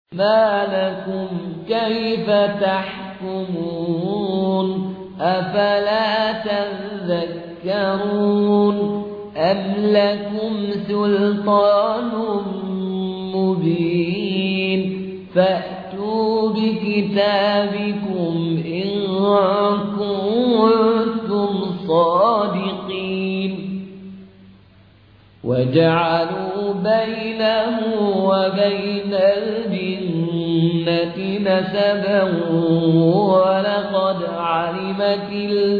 ما لكم كيف تحكمون أفلا تذكرون أم لكم سلطان مبين فأتوا بكتابكم إن كنتم صادقين وجعلوا بينه وبين الجنة نسبا ولقد علمت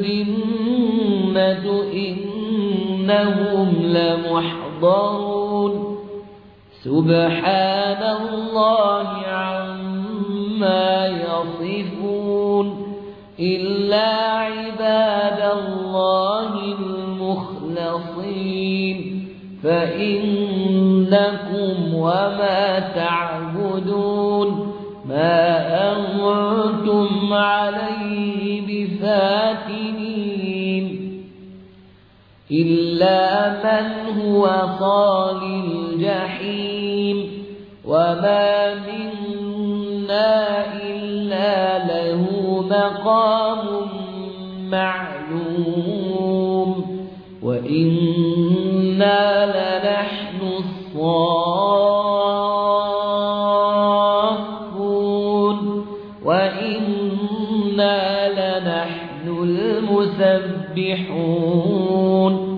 الجنة إنهم لمحضرون سبحان الله عما يصفون إلا عباد الله المخلصين فإنكم وما تعبدون ما أنتم عليه بفاتنين إلا من هو صال الجحيم وما منا إلا له مقام معلوم وإنا لنحن الصافون وإنا لنحن المسبحون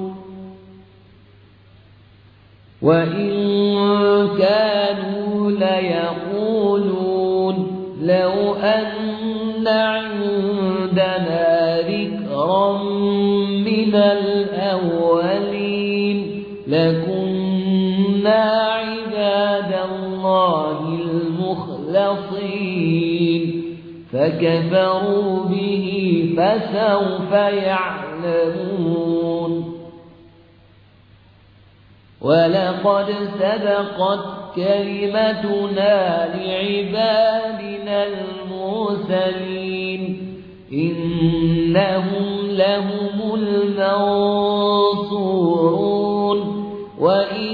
وإن كانوا ليقولون لو أن عندنا ذكرا من الأولين لكنا عباد الله المخلصين فكفروا به فسوف يعلمون ولقد سبقت كلمتنا لعبادنا المرسلين إنهم لهم المنصورون وإن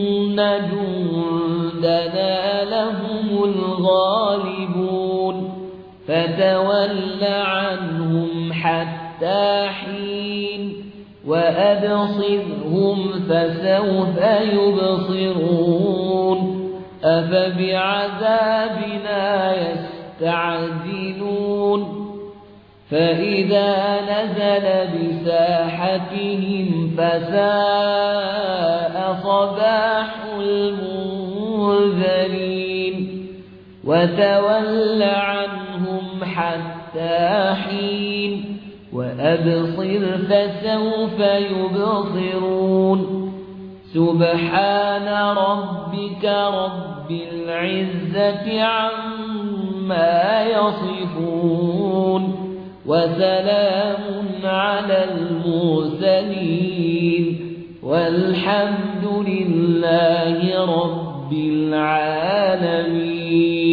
جندنا لهم الغالبون فتول عنهم حتى حين وأبصرهم فسوف يبصرون أفبعذابنا يستعجلون فإذا نزل بساحتهم فساء صباح المنذرين وتول عنهم حتى حين وأبصر فسوف يبصرون سبحان ربك رب العزة عما يصفون وسلام على المرسلين والحمد لله رب العالمين.